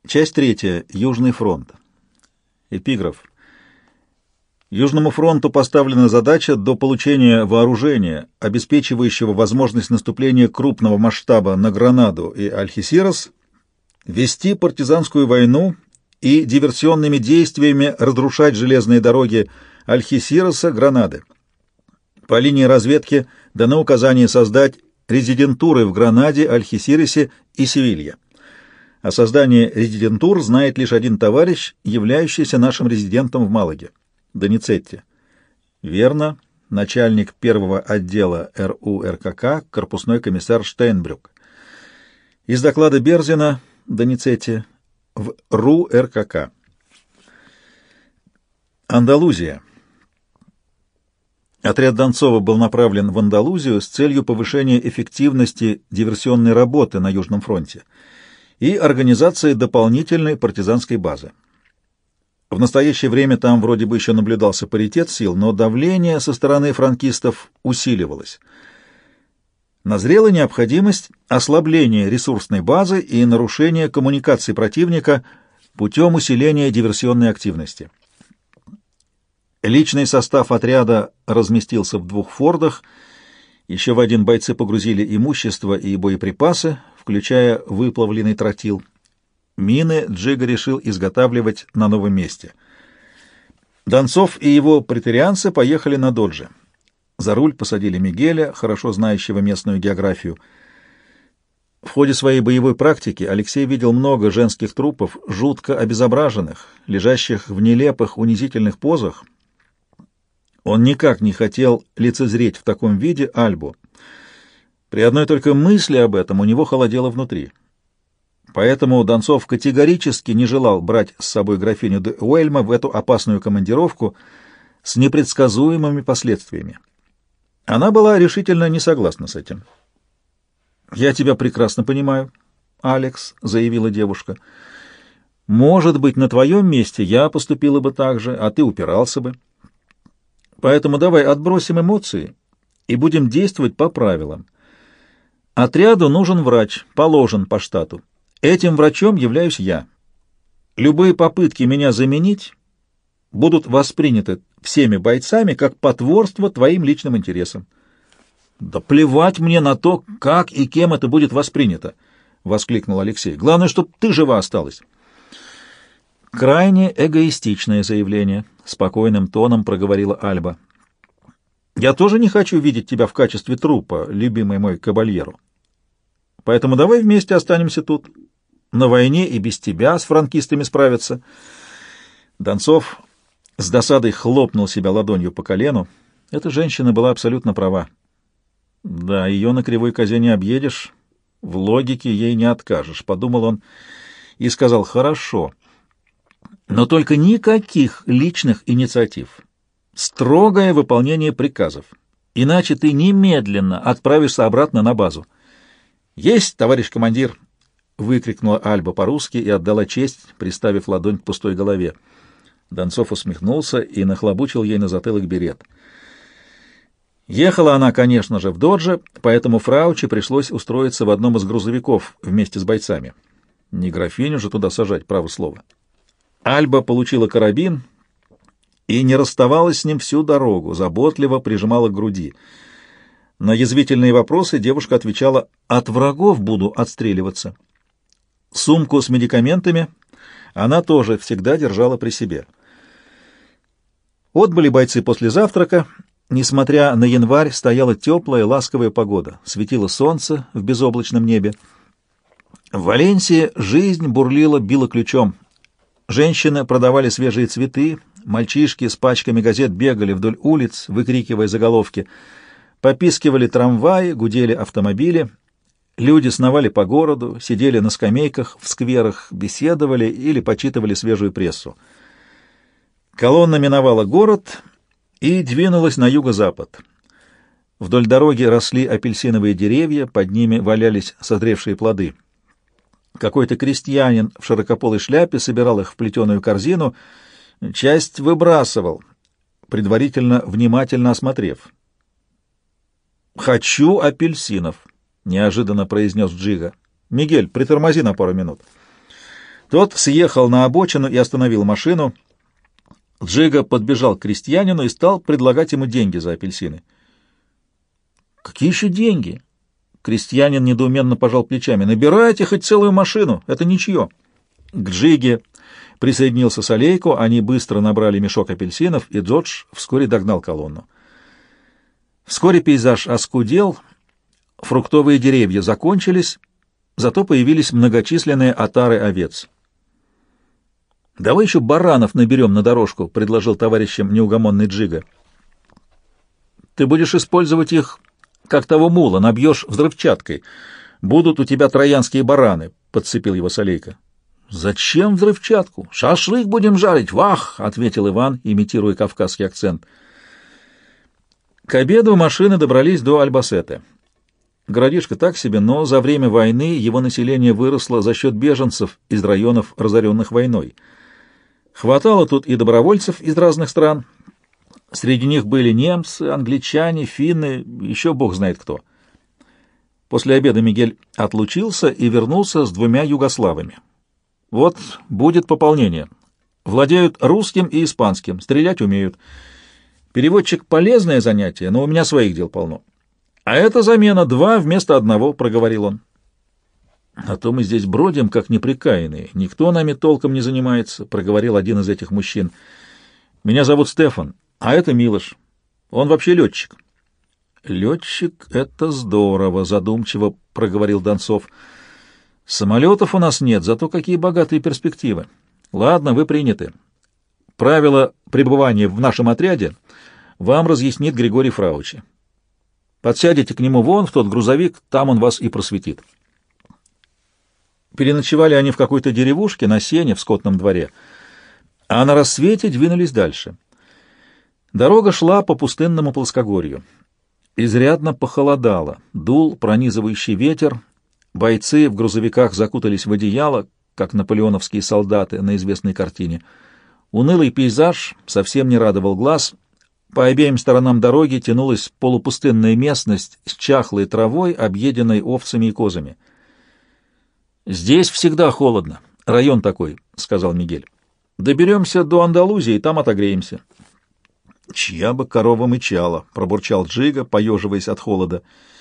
Часть третья. Южный фронт. Эпиграф. Южному фронту поставлена задача до получения вооружения, обеспечивающего возможность наступления крупного масштаба на Гранаду и Альхесирос, вести партизанскую войну и диверсионными действиями разрушать железные дороги Альхесироса, Гранады. По линии разведки дано указание создать резидентуры в Гранаде, Альхесиросе и Севилье. О создании резидентур знает лишь один товарищ, являющийся нашим резидентом в Малаге — Доницетти. Верно, начальник первого отдела РУ РКК, корпусной комиссар Штейнбрюк. Из доклада Берзина Доницетти в РУ РКК. Андалузия. Отряд Донцова был направлен в Андалузию с целью повышения эффективности диверсионной работы на Южном фронте и организации дополнительной партизанской базы. В настоящее время там вроде бы еще наблюдался паритет сил, но давление со стороны франкистов усиливалось. Назрела необходимость ослабления ресурсной базы и нарушения коммуникаций противника путем усиления диверсионной активности. Личный состав отряда разместился в 2 фордах, еще в один бойцы погрузили имущество и боеприпасы, включая выплавленный тротил. Мины Джига решил изготавливать на новом месте. Донцов и его претерианцы поехали на Доджи. За руль посадили Мигеля, хорошо знающего местную географию. В ходе своей боевой практики Алексей видел много женских трупов, жутко обезображенных, лежащих в нелепых, унизительных позах. Он никак не хотел лицезреть в таком виде Альбу. При одной только мысли об этом у него холодело внутри. Поэтому Донцов категорически не желал брать с собой графиню де Уэльма в эту опасную командировку с непредсказуемыми последствиями. Она была решительно не согласна с этим. «Я тебя прекрасно понимаю, Алекс», — заявила девушка. «Может быть, на твоем месте я поступила бы так же, а ты упирался бы. Поэтому давай отбросим эмоции и будем действовать по правилам. Отряду нужен врач, положен по штату. Этим врачом являюсь я. Любые попытки меня заменить будут восприняты всеми бойцами как потворство твоим личным интересам». «Да плевать мне на то, как и кем это будет воспринято!» — воскликнул Алексей. «Главное, чтобы ты жива осталась». «Крайне эгоистичное заявление», — спокойным тоном проговорила Альба. «Я тоже не хочу видеть тебя в качестве трупа, любимый мой кабальеро. Поэтому давай вместе останемся тут. На войне и без тебя с франкистами справятся». Донцов с досадой хлопнул себя ладонью по колену. Эта женщина была абсолютно права. Да, ее на кривой козе не объедешь, в логике ей не откажешь, — подумал он и сказал: «Хорошо, но только никаких личных инициатив. Строгое выполнение приказов, иначе ты немедленно отправишься обратно на базу». «Есть, товарищ командир!» — выкрикнула Альба по-русски и отдала честь, приставив ладонь к пустой голове. Донцов усмехнулся и нахлобучил ей на затылок берет. Ехала она, конечно же, в Додже, поэтому Фрауче пришлось устроиться в одном из грузовиков вместе с бойцами. Не графиню же туда сажать, право слово. Альба получила карабин и не расставалась с ним всю дорогу, заботливо прижимала к груди. На язвительные вопросы девушка отвечала: «От врагов буду отстреливаться». Сумку с медикаментами она тоже всегда держала при себе. Отбыли бойцы после завтрака. Несмотря на январь, стояла теплая, ласковая погода. Светило солнце в безоблачном небе. В Валенсии жизнь бурлила, била ключом. Женщины продавали свежие цветы, мальчишки с пачками газет бегали вдоль улиц, выкрикивая заголовки. Попискивали трамваи, гудели автомобили. Люди сновали по городу, сидели на скамейках в скверах, беседовали или почитывали свежую прессу. Колонна миновала город и двинулась на юго-запад. Вдоль дороги росли апельсиновые деревья, под ними валялись созревшие плоды. Какой-то крестьянин в широкополой шляпе собирал их в плетеную корзину, часть выбрасывал, предварительно внимательно осмотрев. «Хочу апельсинов», — неожиданно произнес Джига. «Мигель, притормози на пару минут». Тот съехал на обочину и остановил машину. Джига подбежал к крестьянину и стал предлагать ему деньги за апельсины. «Какие еще деньги?» Крестьянин недоуменно пожал плечами. «Набирайте хоть целую машину, это ничье». К Джиге присоединился Солейко, они быстро набрали мешок апельсинов, и Джордж вскоре догнал колонну. Вскоре пейзаж оскудел, фруктовые деревья закончились, зато появились многочисленные отары овец. «Давай еще баранов наберем на дорожку», — предложил товарищам неугомонный Джига. «Ты будешь использовать их, как того мула, набьешь взрывчаткой. Будут у тебя троянские бараны», — подцепил его Солейко. «Зачем взрывчатку? Шашлык будем жарить, вах!» — ответил Иван, имитируя кавказский акцент. К обеду машины добрались до Альбасете. Городишко так себе, но за время войны его население выросло за счет беженцев из районов, разоренных войной. Хватало тут и добровольцев из разных стран. Среди них были немцы, англичане, финны, еще бог знает кто. После обеда Мигель отлучился и вернулся с 2 югославами. «Вот будет пополнение. Владеют русским и испанским, стрелять умеют. Переводчик — полезное занятие, но у меня своих дел полно. А это замена 2 вместо 1, — проговорил он. «А то мы здесь бродим, как неприкаянные. Никто нами толком не занимается», — проговорил один из этих мужчин. «Меня зовут Стефан, а это Милош. Он вообще летчик». «Летчик — это здорово», — задумчиво проговорил Донцов. «Самолетов у нас нет, зато какие богатые перспективы. Ладно, вы приняты. Правила пребывания в нашем отряде вам разъяснит Григорий Фраучи. Подсядете к нему вон в тот грузовик, там он вас и просветит». Переночевали они в какой-то деревушке на сене в скотном дворе, а на рассвете двинулись дальше. Дорога шла по пустынному плоскогорью. Изрядно похолодало, дул пронизывающий ветер, бойцы в грузовиках закутались в одеяло, как наполеоновские солдаты на известной картине. Унылый пейзаж совсем не радовал глаз. По обеим сторонам дороги тянулась полупустынная местность с чахлой травой, объеденной овцами и козами. «Здесь всегда холодно. Район такой», — сказал Мигель. «Доберемся до Андалузии, там отогреемся». «Чья бы корова мычала», — пробурчал Джига, поеживаясь от холода.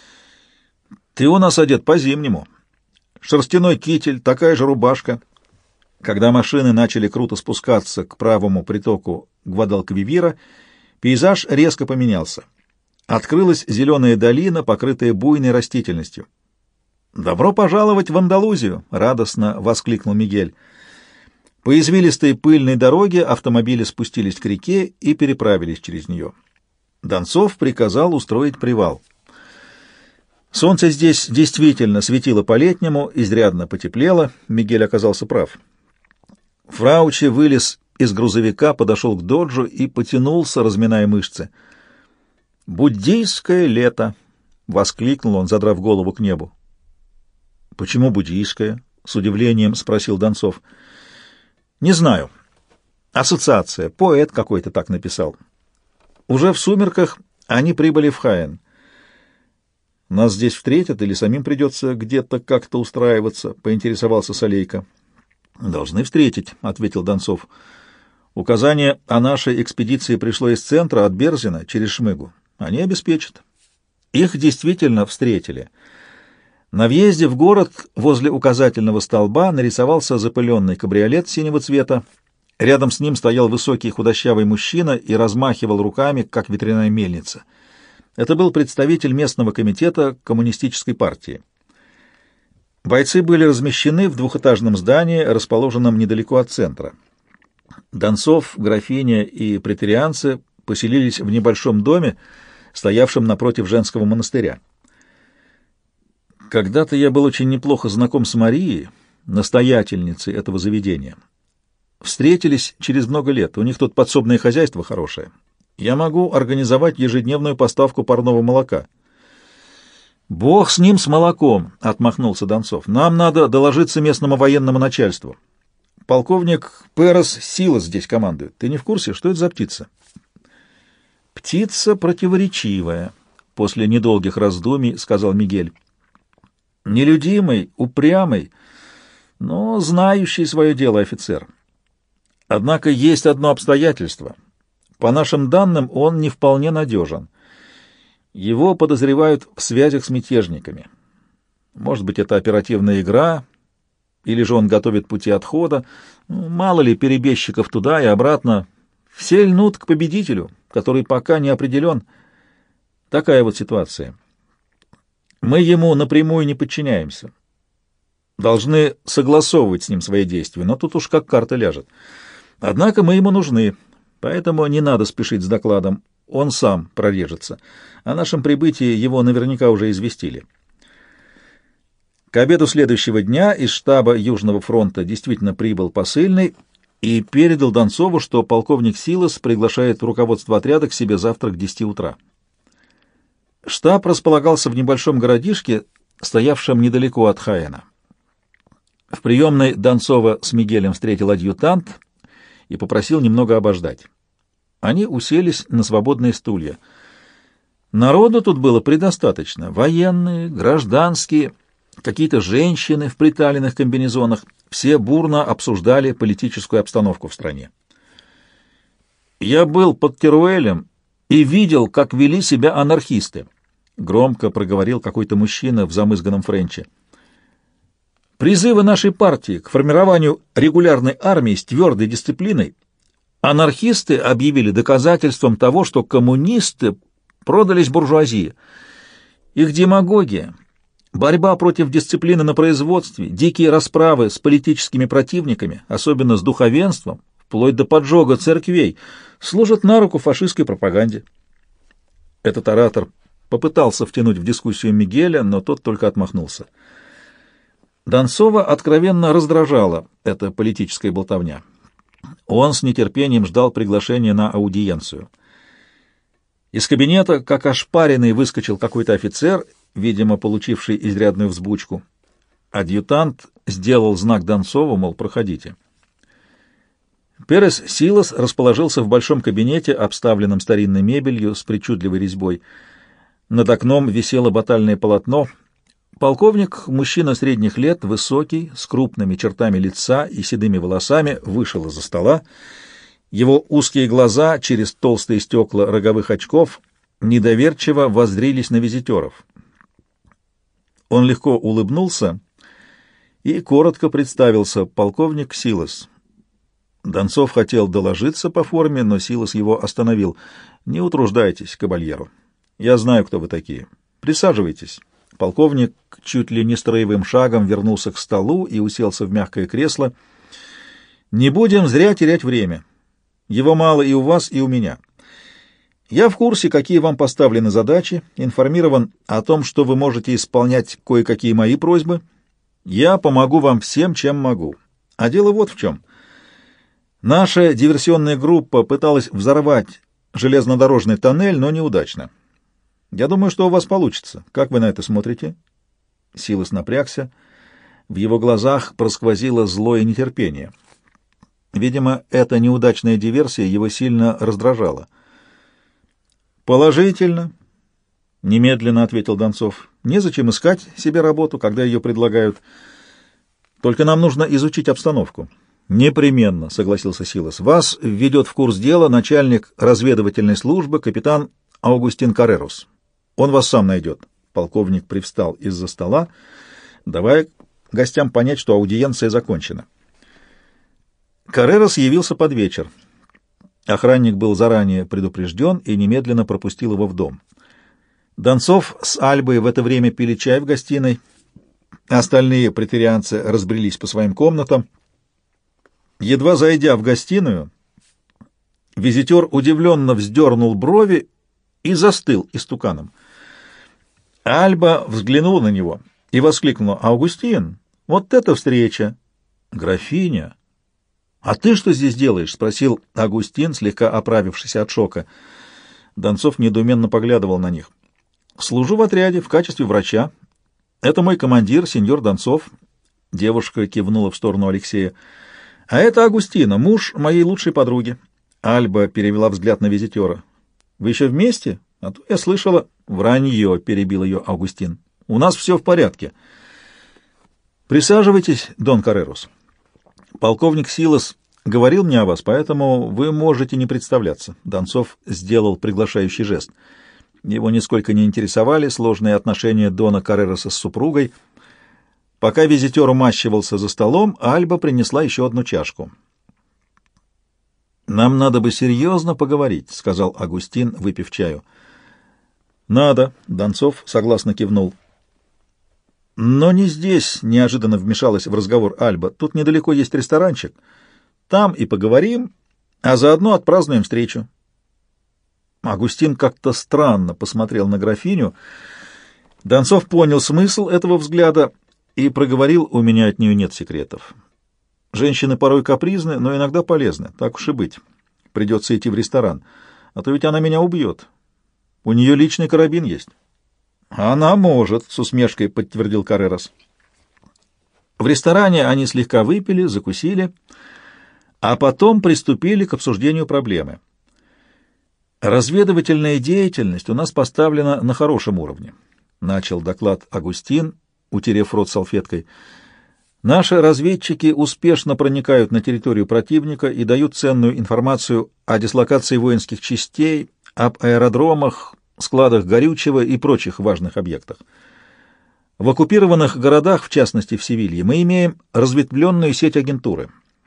«Ты у нас одет по-зимнему. Шерстяной китель, такая же рубашка». Когда машины начали круто спускаться к правому притоку Гвадалквивира, пейзаж резко поменялся. Открылась зеленая долина, покрытая буйной растительностью. «Добро пожаловать в Андалузию!» — радостно воскликнул Мигель. По извилистой пыльной дороге автомобили спустились к реке и переправились через нее. Донцов приказал устроить привал. Солнце здесь действительно светило по-летнему, изрядно потеплело, Мигель оказался прав. Фраучи вылез из грузовика, подошел к доджу и потянулся, разминая мышцы. «Буддийское лето!» — воскликнул он, задрав голову к небу. «Почему буддийское?» — с удивлением спросил Донцов. «Не знаю. Ассоциация. Поэт какой-то так написал. Уже в сумерках они прибыли в Хаен. Нас здесь встретят или самим придется где-то как-то устраиваться?» — поинтересовался Солейко. «Должны встретить», — ответил Донцов. «Указание о нашей экспедиции пришло из центра, от Берзина, через Шмыгу. Они обеспечат». Их действительно встретили. На въезде в город возле указательного столба нарисовался запыленный кабриолет синего цвета. Рядом с ним стоял высокий худощавый мужчина и размахивал руками, как ветряная мельница. Это был представитель местного комитета коммунистической партии. Бойцы были размещены в двухэтажном здании, расположенном недалеко от центра. Донцов, графиня и претерианцы поселились в небольшом доме, стоявшем напротив женского монастыря. Когда-то я был очень неплохо знаком с Марией, настоятельницей этого заведения. Встретились через много лет, у них тут подсобное хозяйство хорошее. Я могу организовать ежедневную поставку парного молока. «Бог с ним, с молоком», — отмахнулся Донцов. «Нам надо доложиться местному военному начальству. Полковник Перес Силас здесь командует. Ты не в курсе, что это за птица?» «Птица противоречивая», — после недолгих раздумий сказал Мигель. «Нелюдимый, упрямый, но знающий свое дело офицер. Однако есть одно обстоятельство. По нашим данным, он не вполне надежен. Его подозревают в связях с мятежниками. Может быть, это оперативная игра, или же он готовит пути отхода. Мало ли перебежчиков туда и обратно. Все льнут к победителю, который пока не определен. Такая вот ситуация. Мы ему напрямую не подчиняемся. Должны согласовывать с ним свои действия, но тут уж как карта ляжет. Однако мы ему нужны, поэтому не надо спешить с докладом. Он сам прорежется. О нашем прибытии его наверняка уже известили. К обеду следующего дня из штаба Южного фронта действительно прибыл посыльный и передал Донцову, что полковник Силос приглашает руководство отряда к себе завтра к 10 утра. Штаб располагался в небольшом городишке, стоявшем недалеко от Хаэна. В приемной Донцова с Мигелем встретил адъютант и попросил немного обождать. Они уселись на свободные стулья. Народу тут было предостаточно. Военные, гражданские, какие-то женщины в приталенных комбинезонах. Все бурно обсуждали политическую обстановку в стране. «Я был под Теруэлем и видел, как вели себя анархисты», — громко проговорил какой-то мужчина в замызганном френче. «Призывы нашей партии к формированию регулярной армии с твердой дисциплиной анархисты объявили доказательством того, что коммунисты продались буржуазии. Их демагогия, борьба против дисциплины на производстве, дикие расправы с политическими противниками, особенно с духовенством, вплоть до поджога церквей, служат на руку фашистской пропаганде». Этот оратор попытался втянуть в дискуссию Мигеля, но тот только отмахнулся. Донцова откровенно раздражала эта политическая болтовня. Он с нетерпением ждал приглашения на аудиенцию. Из кабинета, как ошпаренный, выскочил какой-то офицер, видимо, получивший изрядную взбучку. Адъютант сделал знак Донцову, мол, проходите. Перес Силос расположился в большом кабинете, обставленном старинной мебелью с причудливой резьбой. Над окном висело батальное полотно. Полковник, мужчина средних лет, высокий, с крупными чертами лица и седыми волосами, вышел из-за стола. Его узкие глаза через толстые стекла роговых очков недоверчиво воззрились на визитеров. Он легко улыбнулся и коротко представился: полковник Силос. Донцов хотел доложиться по форме, но Силос его остановил. «Не утруждайтесь, кабальеро. Я знаю, кто вы такие. Присаживайтесь». Полковник чуть ли не строевым шагом вернулся к столу и уселся в мягкое кресло. «Не будем зря терять время. Его мало и у вас, и у меня. Я в курсе, какие вам поставлены задачи, информирован о том, что вы можете исполнять кое-какие мои просьбы. Я помогу вам всем, чем могу. А дело вот в чем. Наша диверсионная группа пыталась взорвать железнодорожный тоннель, но неудачно. Я думаю, что у вас получится. Как вы на это смотрите?» Силос напрягся. В его глазах просквозило злое нетерпение. Видимо, эта неудачная диверсия его сильно раздражала. «Положительно», — немедленно ответил Донцов. «Незачем искать себе работу, когда ее предлагают. Только нам нужно изучить обстановку». «Непременно», — согласился Силос. «Вас введет в курс дела начальник разведывательной службы капитан Аугустин Каррерус. Он вас сам найдет». Полковник привстал из-за стола, давая гостям понять, что аудиенция закончена. Каррерус явился под вечер. Охранник был заранее предупрежден и немедленно пропустил его в дом. Донцов с Альбой в это время пили чай в гостиной. Остальные претерианцы разбрелись по своим комнатам. Едва зайдя в гостиную, визитер удивленно вздернул брови и застыл истуканом. Альба взглянул на него и воскликнула: «Аугустин, вот это встреча!» «Графиня! А ты что здесь делаешь?» — спросил Аугустин, слегка оправившийся от шока. Донцов недоуменно поглядывал на них. «Служу в отряде в качестве врача. Это мой командир, сеньор Донцов». Девушка кивнула в сторону Алексея. «А это Агустина, муж моей лучшей подруги». Альба перевела взгляд на визитера. «Вы еще вместе? А то я слышала...» «Вранье», — перебил ее Августин. «У нас все в порядке». Присаживайтесь, Дон Каррерус. Полковник Силас говорил мне о вас, поэтому вы можете не представляться. Донцов сделал приглашающий жест. Его нисколько не интересовали сложные отношения Дона Каррероса с супругой. Пока визитер умащивался за столом, Альба принесла еще одну чашку. «Нам надо бы серьезно поговорить», — сказал Агустин, выпив чаю. «Надо», — Донцов согласно кивнул. «Но не здесь», — неожиданно вмешалась в разговор Альба. «Тут недалеко есть ресторанчик. Там и поговорим, а заодно отпразднуем встречу». Агустин как-то странно посмотрел на графиню. Донцов понял смысл этого взгляда и проговорил: «У меня от нее нет секретов. Женщины порой капризны, но иногда полезны. Так уж и быть. Придется идти в ресторан, а то ведь она меня убьет. У нее личный карабин есть». «Она может», — с усмешкой подтвердил Каррерос. В ресторане они слегка выпили, закусили, а потом приступили к обсуждению проблемы. «Разведывательная деятельность у нас поставлена на хорошем уровне», — начал доклад Агустин, утерев рот салфеткой. «Наши разведчики успешно проникают на территорию противника и дают ценную информацию о дислокации воинских частей, об аэродромах, складах горючего и прочих важных объектах. В оккупированных городах, в частности в Севилье, мы имеем разветвленную сеть агентуры.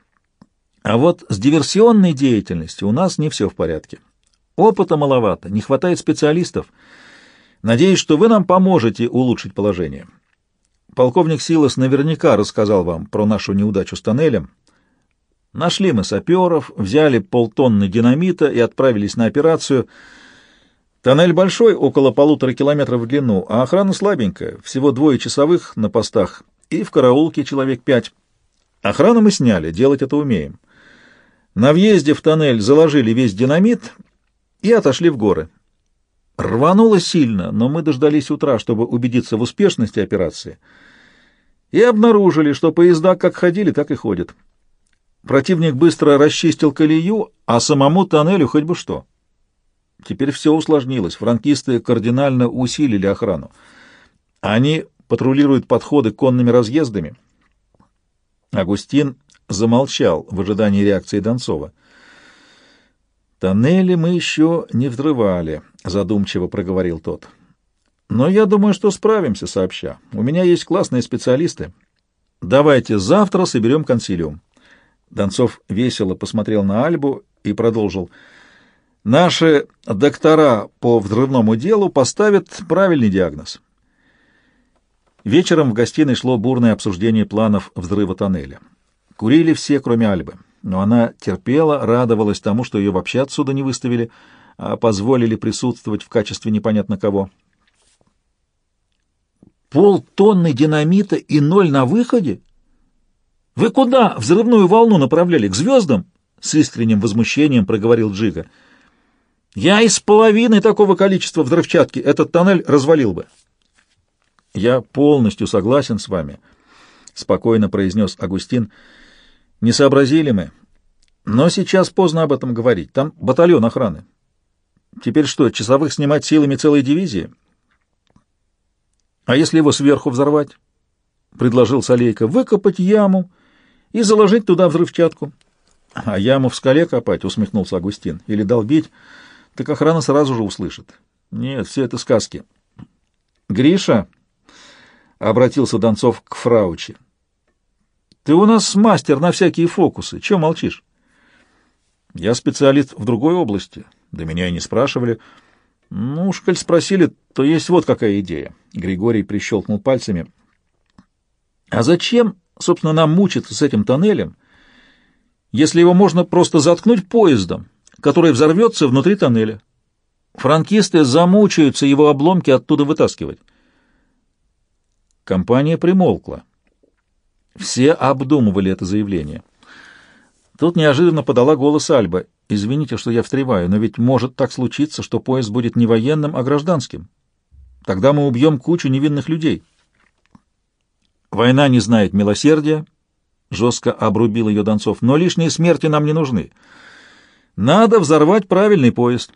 А вот с диверсионной деятельностью у нас не все в порядке. Опыта маловато, не хватает специалистов. Надеюсь, что вы нам поможете улучшить положение. Полковник Силас наверняка рассказал вам про нашу неудачу с тоннелем. Нашли мы саперов, взяли полтонны динамита и отправились на операцию. Тоннель большой, около 1,5 километра в длину, а охрана слабенькая, всего 2 часовых на постах и в караулке человек 5. Охрану мы сняли, делать это умеем. На въезде в тоннель заложили весь динамит и отошли в горы. Рвануло сильно, но мы дождались утра, чтобы убедиться в успешности операции, и обнаружили, что поезда как ходили, так и ходят. Противник быстро расчистил колею, а самому тоннелю хоть бы что. Теперь все усложнилось. Франкисты кардинально усилили охрану. Они патрулируют подходы конными разъездами. Агустин замолчал в ожидании реакции Донцова. «Тоннели мы еще не взрывали», — задумчиво проговорил тот. «Но я думаю, что справимся сообща. У меня есть классные специалисты. Давайте завтра соберем консилиум». Донцов весело посмотрел на Альбу и продолжил: «Наши доктора по взрывному делу поставят правильный диагноз». Вечером в гостиной шло бурное обсуждение планов взрыва тоннеля. Курили все, кроме Альбы, но она терпела, радовалась тому, что ее вообще отсюда не выставили, а позволили присутствовать в качестве непонятно кого. «Полтонны динамита и 0 на выходе? Вы куда взрывную волну направляли? К звездам?» — с искренним возмущением проговорил Джига. «Я из половины такого количества взрывчатки этот тоннель развалил бы». «Я полностью согласен с вами», — спокойно произнес Агустин. «Не сообразили мы. Но сейчас поздно об этом говорить. Там батальон охраны. Теперь что, часовых снимать силами целой дивизии? А если его сверху взорвать?» — предложил Солейко. «Выкопать яму и заложить туда взрывчатку». «А яму в скале копать?» — усмехнулся Агустин. «Или долбить? Так охрана сразу же услышит». «Нет, все это сказки». «Гриша», — обратился Донцов к Фраучи, — «ты у нас мастер на всякие фокусы. Чего молчишь?» «Я специалист в другой области. Да меня и не спрашивали». «Ну уж, коль спросили, то есть вот какая идея». Григорий прищелкнул пальцами. «А зачем, собственно, нам мучиться с этим тоннелем, если его можно просто заткнуть поездом, который взорвется внутри тоннеля? Франкисты замучаются его обломки оттуда вытаскивать». Компания примолкла. Все обдумывали это заявление. Тут неожиданно подала голос Альба. «Извините, что я встреваю, но ведь может так случиться, что поезд будет не военным, а гражданским. Тогда мы убьем кучу невинных людей». «Война не знает милосердия», — жестко обрубил ее Донцов, — «но лишние смерти нам не нужны. Надо взорвать правильный поезд».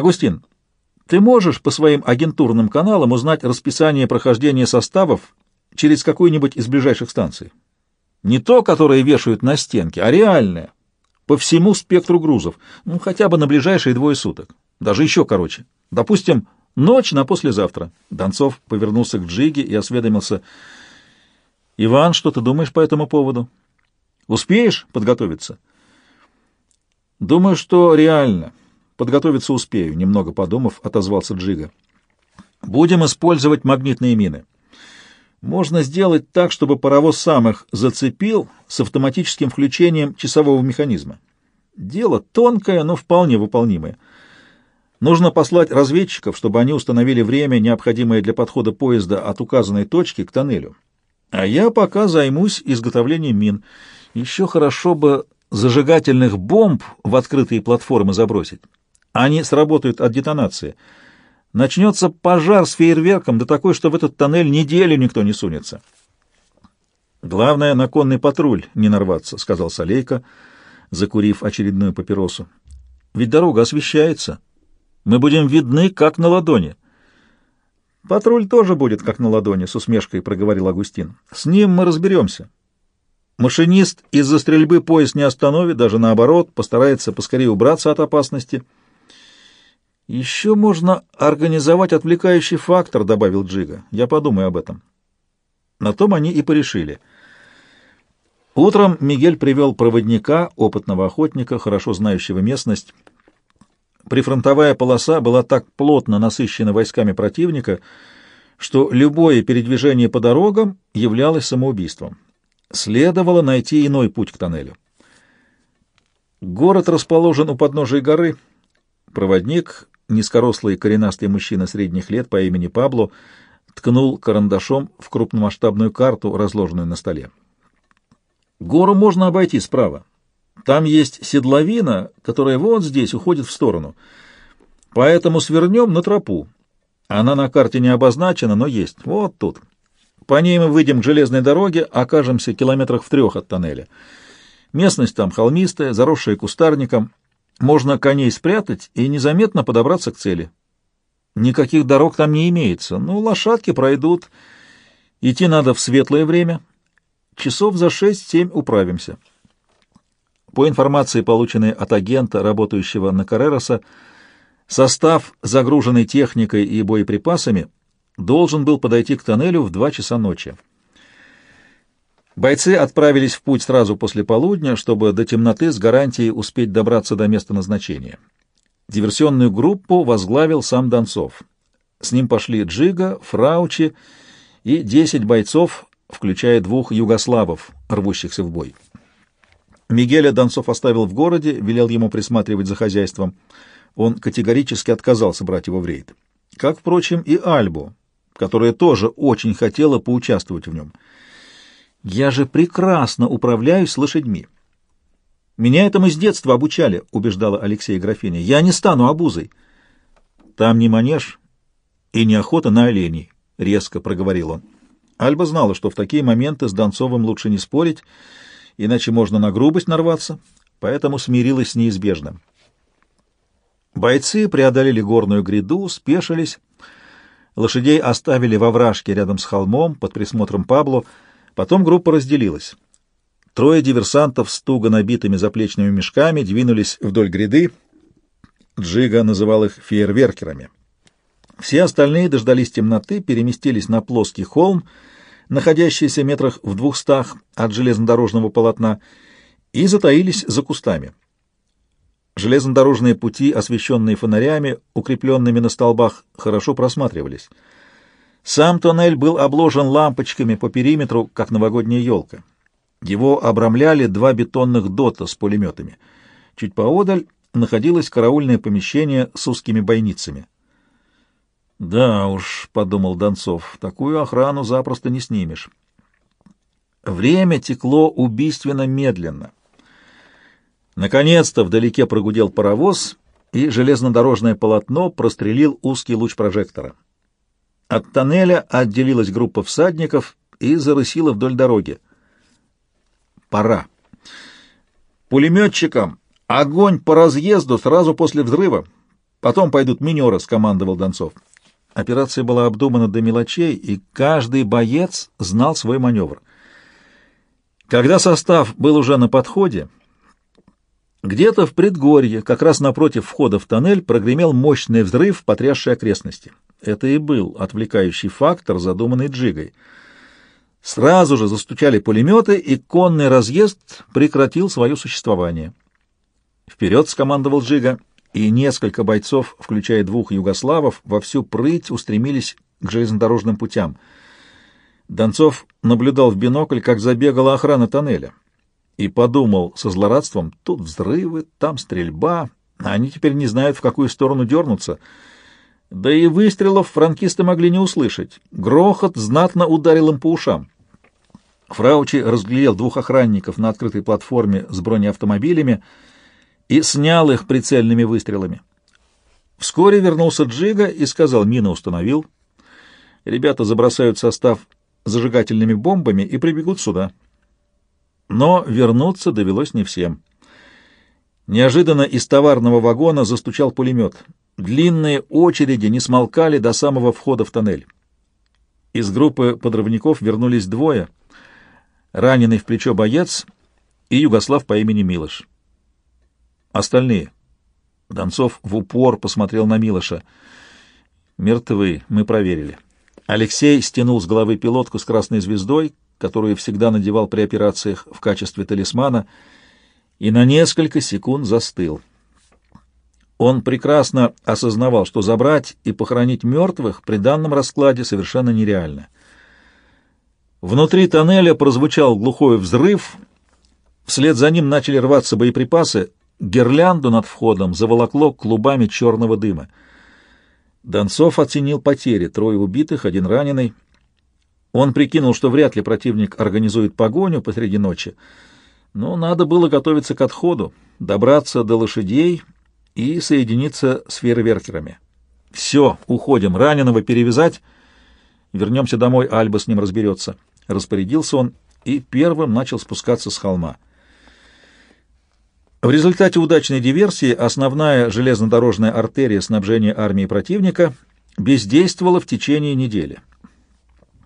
«Агустин, ты можешь по своим агентурным каналам узнать расписание прохождения составов через какую-нибудь из ближайших станций. Не то, которое вешают на стенки, а реальное, по всему спектру грузов, ну, хотя бы на ближайшие 2 суток, даже еще короче. Допустим, ночь на послезавтра. Донцов повернулся к Джиге и осведомился: «Иван, что ты думаешь по этому поводу? Успеешь подготовиться?» «Думаю, что реально. Подготовиться успею», — немного подумав, отозвался Джига. «Будем использовать магнитные мины. Можно сделать так, чтобы паровоз сам их зацепил с автоматическим включением часового механизма. Дело тонкое, но вполне выполнимое. Нужно послать разведчиков, чтобы они установили время, необходимое для подхода поезда от указанной точки к тоннелю. А я пока займусь изготовлением мин. Еще хорошо бы зажигательных бомб в открытые платформы забросить. Они сработают от детонации. Начнется пожар с фейерверком, да такой, что в этот тоннель неделю никто не сунется». «Главное, на конный патруль не нарваться», — сказал Солейко, закурив очередную папиросу. «Ведь дорога освещается. Мы будем видны, как на ладони». «Патруль тоже будет как на ладони», — с усмешкой проговорил Агустин. «С ним мы разберемся. Машинист из-за стрельбы поезд не остановит, даже наоборот, постарается поскорее убраться от опасности». «Еще можно организовать отвлекающий фактор», — добавил Джига. «Я подумаю об этом». На том они и порешили. Утром Мигель привел проводника, опытного охотника, хорошо знающего местность. Прифронтовая полоса была так плотно насыщена войсками противника, что любое передвижение по дорогам являлось самоубийством. Следовало найти иной путь к тоннелю. Город расположен у подножия горы. Проводник, низкорослый коренастый мужчина средних лет по имени Пабло, ткнул карандашом в крупномасштабную карту, разложенную на столе. «Гору можно обойти справа. Там есть седловина, которая вот здесь уходит в сторону. Поэтому свернем на тропу. Она на карте не обозначена, но есть. Вот тут. По ней мы выйдем к железной дороге, окажемся километрах в 3 от тоннеля. Местность там холмистая, заросшая кустарником. Можно коней спрятать и незаметно подобраться к цели. Никаких дорог там не имеется, но лошадки пройдут. Идти надо в светлое время. Часов за 6-7 управимся». По информации, полученной от агента, работающего на Каррероса, состав, загруженный техникой и боеприпасами, должен был подойти к тоннелю в 2 часа ночи. Бойцы отправились в путь сразу после полудня, чтобы до темноты с гарантией успеть добраться до места назначения. Диверсионную группу возглавил сам Донцов. С ним пошли Джига, Фраучи и 10 бойцов, включая 2 югославов, рвущихся в бой. Мигеля Донцов оставил в городе, велел ему присматривать за хозяйством. Он категорически отказался брать его в рейд. Как, впрочем, и Альбу, которая тоже очень хотела поучаствовать в нем. «Я же прекрасно управляюсь с лошадьми. Меня этому с детства обучали», — убеждала Алексея графиня. «Я не стану обузой». «Там не манеж и не охота на оленей», — резко проговорил он. Альба знала, что в такие моменты с Донцовым лучше не спорить, иначе можно на грубость нарваться, поэтому смирилась с неизбежным. Бойцы преодолели горную гряду, спешились. Лошадей оставили во вражке рядом с холмом под присмотром Пабло. Потом группа разделилась. 3 диверсантов с туго набитыми заплечными мешками двинулись вдоль гряды. Джига называл их фейерверкерами. Все остальные дождались темноты, переместились на плоский холм, находящийся метрах в 200 от железнодорожного полотна, и затаились за кустами. Железнодорожные пути, освещенные фонарями, укрепленными на столбах, хорошо просматривались. Сам тоннель был обложен лампочками по периметру, как новогодняя елка. Его обрамляли 2 бетонных дота с пулеметами. Чуть поодаль находилось караульное помещение с узкими бойницами. «Да уж», — подумал Донцов, — «такую охрану запросто не снимешь». Время текло убийственно медленно. Наконец-то вдалеке прогудел паровоз, и железнодорожное полотно прострелил узкий луч прожектора. От тоннеля отделилась группа всадников и зарысила вдоль дороги. Пора. «Пулеметчикам! Огонь по разъезду сразу после взрыва! Потом пойдут минеры», — скомандовал Донцов. Операция была обдумана до мелочей, и каждый боец знал свой маневр. Когда состав был уже на подходе, где-то в предгорье, как раз напротив входа в тоннель, прогремел мощный взрыв, потрясший окрестности. Это и был отвлекающий фактор, задуманный Джигой. Сразу же застучали пулеметы, и конный разъезд прекратил свое существование. «Вперед!» — скомандовал Джига, и несколько бойцов, включая 2 югославов, во всю прыть устремились к железнодорожным путям. Донцов наблюдал в бинокль, как забегала охрана тоннеля, и подумал со злорадством: тут взрывы, там стрельба, а они теперь не знают, в какую сторону дернуться. Да и выстрелов франкисты могли не услышать. Грохот знатно ударил им по ушам. Фраучи разглядел 2 охранников на открытой платформе с бронеавтомобилями и снял их прицельными выстрелами. Вскоре вернулся Джига и сказал: мины установил. Ребята забросают состав зажигательными бомбами и прибегут сюда. Но вернуться довелось не всем. Неожиданно из товарного вагона застучал пулемет. Длинные очереди не смолкали до самого входа в тоннель. Из группы подрывников вернулись 2: раненый в плечо боец и югослав по имени Милош. Остальные. Донцов в упор посмотрел на Милоша. Мертвы, мы проверили. Алексей стянул с головы пилотку с красной звездой, которую всегда надевал при операциях в качестве талисмана, и на несколько секунд застыл. Он прекрасно осознавал, что забрать и похоронить мертвых при данном раскладе совершенно нереально. Внутри тоннеля прозвучал глухой взрыв, вслед за ним начали рваться боеприпасы, гирлянду над входом заволокло клубами черного дыма. Донцов оценил потери: 3 убитых, 1 раненый. Он прикинул, что вряд ли противник организует погоню посреди ночи, но надо было готовиться к отходу, добраться до лошадей и соединиться с фейерверкерами. «Все, уходим, раненого перевязать, вернемся домой, Альба с ним разберется», — распорядился он и первым начал спускаться с холма. В результате удачной диверсии основная железнодорожная артерия снабжения армии противника бездействовала в течение недели.